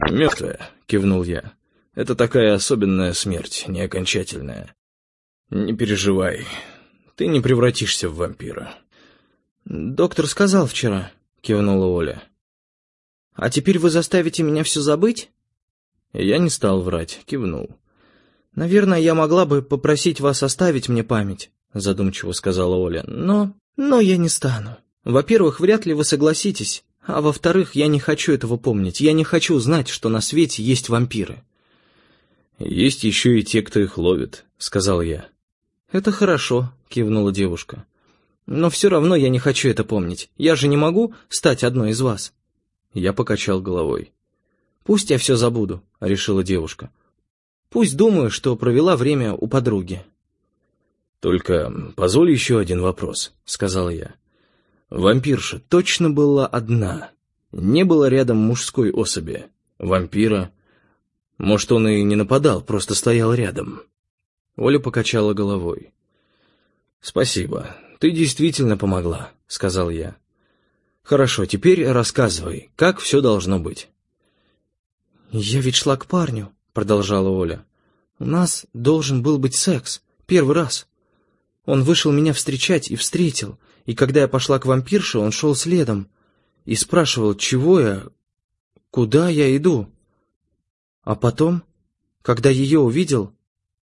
«Мертвая», — кивнул я. «Это такая особенная смерть, не окончательная. Не переживай, ты не превратишься в вампира». «Доктор сказал вчера», — кивнула Оля. «А теперь вы заставите меня все забыть?» Я не стал врать, кивнул. «Наверное, я могла бы попросить вас оставить мне память», — задумчиво сказала Оля. «Но я не стану. Во-первых, вряд ли вы согласитесь, а во-вторых, я не хочу этого помнить. Я не хочу знать, что на свете есть вампиры». «Есть еще и те, кто их ловит», — сказал я. «Это хорошо», — кивнула девушка. «Но все равно я не хочу это помнить. Я же не могу стать одной из вас». Я покачал головой. «Пусть я все забуду», — решила девушка. «Пусть думаю, что провела время у подруги». «Только позволь еще один вопрос», — сказал я. «Вампирша точно была одна. Не было рядом мужской особи. Вампира. Может, он и не нападал, просто стоял рядом». Оля покачала головой. «Спасибо, ты действительно помогла», — сказал я. «Хорошо, теперь рассказывай, как все должно быть». «Я ведь шла к парню», — продолжала Оля. «У нас должен был быть секс. Первый раз. Он вышел меня встречать и встретил, и когда я пошла к вампирше, он шел следом и спрашивал, чего я, куда я иду. А потом, когда ее увидел,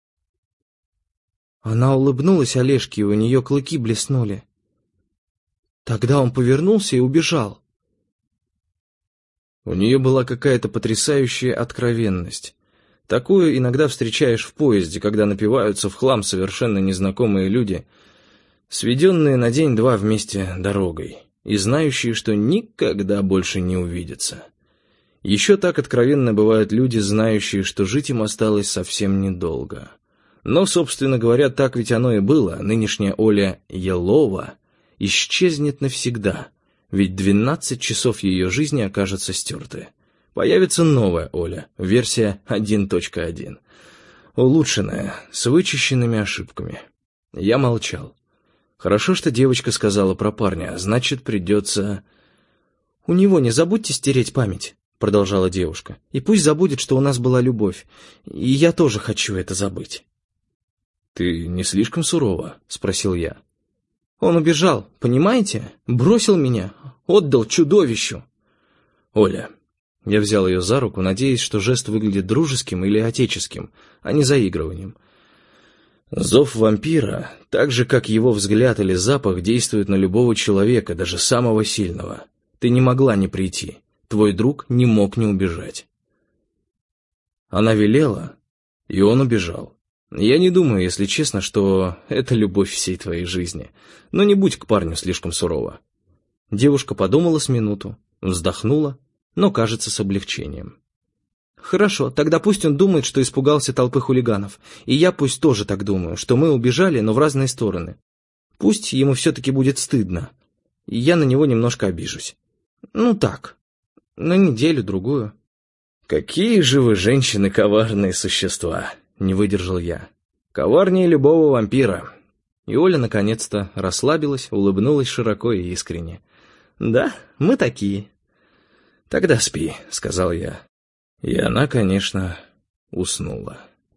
она улыбнулась Олежке, и у нее клыки блеснули. Тогда он повернулся и убежал». У нее была какая-то потрясающая откровенность. Такую иногда встречаешь в поезде, когда напиваются в хлам совершенно незнакомые люди, сведенные на день-два вместе дорогой, и знающие, что никогда больше не увидятся. Еще так откровенно бывают люди, знающие, что жить им осталось совсем недолго. Но, собственно говоря, так ведь оно и было. Нынешняя Оля Елова исчезнет навсегда, ведь 12 часов ее жизни окажутся стерты. Появится новая Оля, версия 1.1. Улучшенная, с вычищенными ошибками. Я молчал. Хорошо, что девочка сказала про парня, значит, придется... «У него не забудьте стереть память», — продолжала девушка. «И пусть забудет, что у нас была любовь. И я тоже хочу это забыть». «Ты не слишком сурова?» — спросил я. «Он убежал, понимаете? Бросил меня, отдал чудовищу». «Оля». Я взял ее за руку, надеясь, что жест выглядит дружеским или отеческим, а не заигрыванием. Зов вампира, так же, как его взгляд или запах, действует на любого человека, даже самого сильного. Ты не могла не прийти. Твой друг не мог не убежать. Она велела, и он убежал. Я не думаю, если честно, что это любовь всей твоей жизни. Но не будь к парню слишком сурова». Девушка подумала с минуту, вздохнула, но, кажется, с облегчением. «Хорошо, тогда пусть он думает, что испугался толпы хулиганов. И я пусть тоже так думаю, что мы убежали, но в разные стороны. Пусть ему все-таки будет стыдно. И я на него немножко обижусь. Ну так, на неделю-другую». «Какие же вы, женщины, коварные существа!» — не выдержал я. «Коварнее любого вампира». И Оля наконец-то расслабилась, улыбнулась широко и искренне. «Да, мы такие». «Тогда спи», — сказал я. И она, конечно, уснула.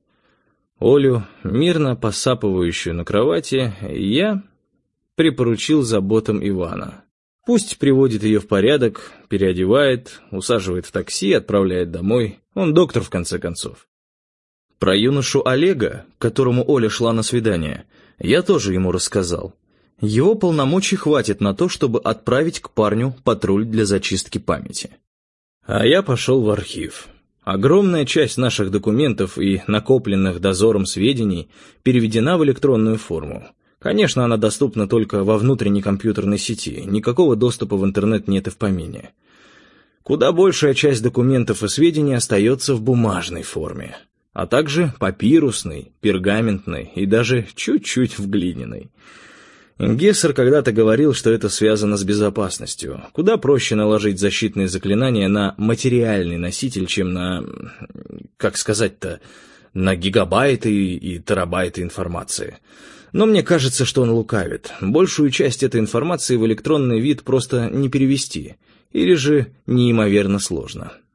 Олю, мирно посапывающую на кровати, я припоручил заботам Ивана. Пусть приводит ее в порядок, переодевает, усаживает в такси, отправляет домой. Он доктор, в конце концов. Про юношу Олега, к которому Оля шла на свидание, я тоже ему рассказал. Его полномочий хватит на то, чтобы отправить к парню патруль для зачистки памяти. А я пошел в архив. Огромная часть наших документов и накопленных дозором сведений переведена в электронную форму. Конечно, она доступна только во внутренней компьютерной сети, никакого доступа в интернет нет и в помине. Куда большая часть документов и сведений остается в бумажной форме, а также папирусной, пергаментной и даже чуть-чуть в глиняной. Гессер когда-то говорил, что это связано с безопасностью. Куда проще наложить защитные заклинания на материальный носитель, чем на, как сказать-то, на гигабайты и терабайты информации. Но мне кажется, что он лукавит. Большую часть этой информации в электронный вид просто не перевести, или же неимоверно сложно.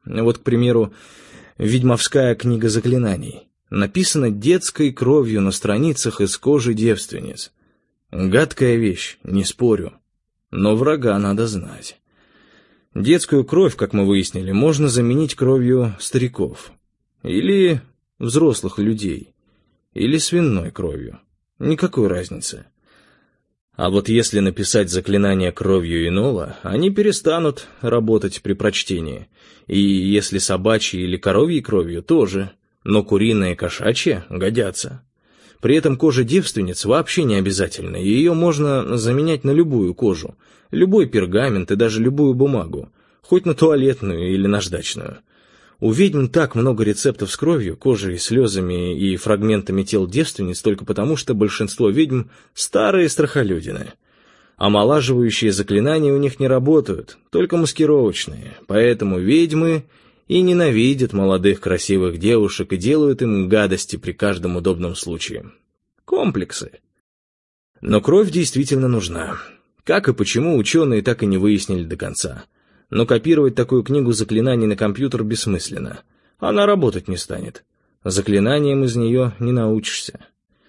Вот, к примеру, «Ведьмовская книга заклинаний» написана детской кровью на страницах из кожи девственниц. Гадкая вещь, не спорю, но врага надо знать. Детскую кровь, как мы выяснили, можно заменить кровью стариков, или взрослых людей, или свиной кровью. Никакой разницы. А вот если написать заклинание кровью инола, они перестанут работать при прочтении. И если собачьей или коровьей кровью, тоже. Но куриная и кошачья годятся. При этом кожа девственниц вообще не обязательна, и ее можно заменять на любую кожу, любой пергамент и даже любую бумагу, хоть на туалетную или наждачную. У ведьм так много рецептов с кровью, кожей, слезами и фрагментами тел девственниц только потому, что большинство ведьм – старые страхолюдины. Омолаживающие заклинания у них не работают, только маскировочные, поэтому ведьмы и ненавидят молодых красивых девушек и делают им гадости при каждом удобном случае. Комплексы. Но кровь действительно нужна. Как и почему, ученые так и не выяснили до конца. Но копировать такую книгу заклинаний на компьютер бессмысленно. Она работать не станет. Заклинанием из нее не научишься.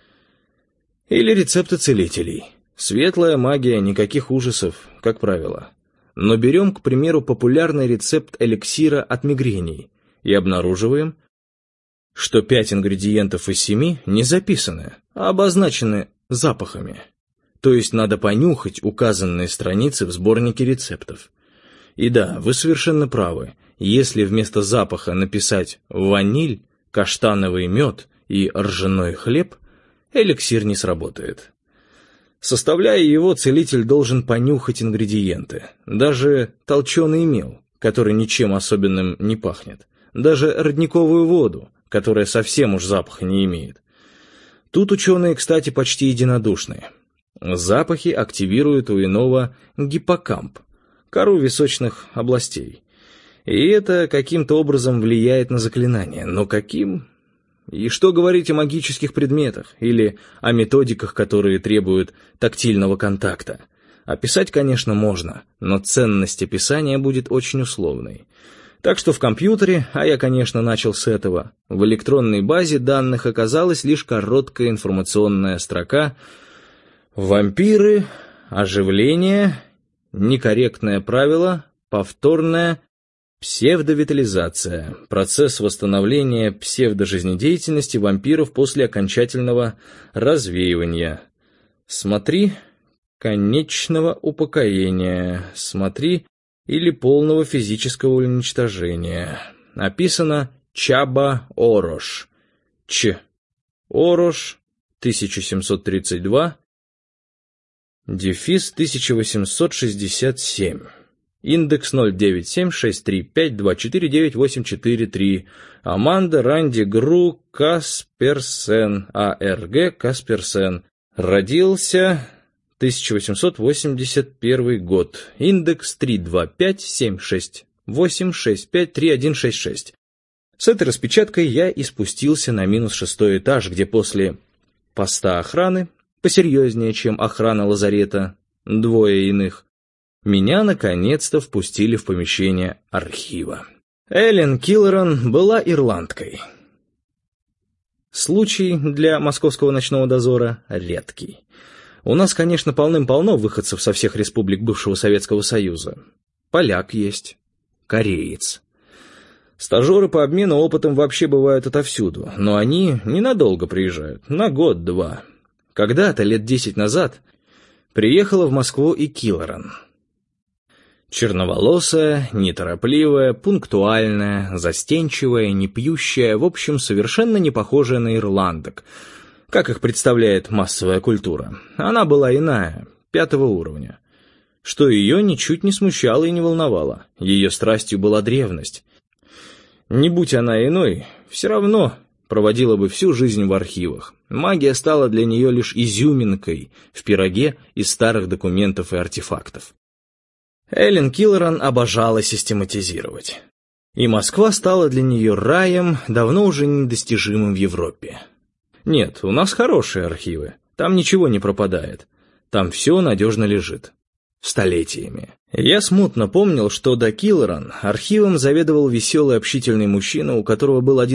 Или рецепты целителей. Светлая магия, никаких ужасов, как правило. Но берем, к примеру, популярный рецепт эликсира от мигрений и обнаруживаем, что 5 ингредиентов из 7 не записаны, а обозначены запахами. То есть надо понюхать указанные страницы в сборнике рецептов. И да, вы совершенно правы, если вместо запаха написать «ваниль», «каштановый мед» и «ржаной хлеб», эликсир не сработает. Составляя его, целитель должен понюхать ингредиенты, даже толченый мел, который ничем особенным не пахнет, даже родниковую воду, которая совсем уж запаха не имеет. Тут ученые, кстати, почти единодушны. Запахи активируют у иного гиппокамп, кору височных областей. И это каким-то образом влияет на заклинание. Но каким? И что говорить о магических предметах или о методиках, которые требуют тактильного контакта? Описать, конечно, можно, но ценность описания будет очень условной. Так что в компьютере, а я, конечно, начал с этого, в электронной базе данных оказалась лишь короткая информационная строка «Вампиры, оживление, некорректное правило, повторная псевдовитализация, процесс восстановления псевдожизнедеятельности вампиров после окончательного развеивания. Смотри конечного упокоения, смотри или полного физического уничтожения». Описано Чаба Орош. Орош, 1732, дефис 1867. Индекс 0976352498443. Аманда Ранди Гру Касперсен, А.Р.Г. Касперсен. Родился 1881 год. Индекс 3257686536166. С этой распечаткой я и спустился на -6 этаж, где после поста охраны, посерьезнее, чем охрана лазарета, 2 иных, меня наконец-то впустили в помещение архива. Эллен Киллеран была ирландкой. Случай для московского ночного дозора редкий. У нас, конечно, полным-полно выходцев со всех республик бывшего Советского Союза. Поляк есть, кореец. Стажеры по обмену опытом вообще бывают отовсюду, но они ненадолго приезжают, на год-два. Когда-то, лет 10 назад, приехала в Москву и Киллеран. Черноволосая, неторопливая, пунктуальная, застенчивая, не пьющая, в общем, совершенно не похожая на ирландок, как их представляет массовая культура. Она была иная, 5-го уровня. Что ее ничуть не смущало и не волновало. Ее страстью была древность. Не будь она иной, все равно проводила бы всю жизнь в архивах. Магия стала для нее лишь изюминкой в пироге из старых документов и артефактов. Эллен Киллеран обожала систематизировать. И Москва стала для нее раем, давно уже недостижимым в Европе. Нет, у нас хорошие архивы, там ничего не пропадает, там все надежно лежит. Столетиями. Я смутно помнил, что до Киллоран архивом заведовал веселый общительный мужчина, у которого был один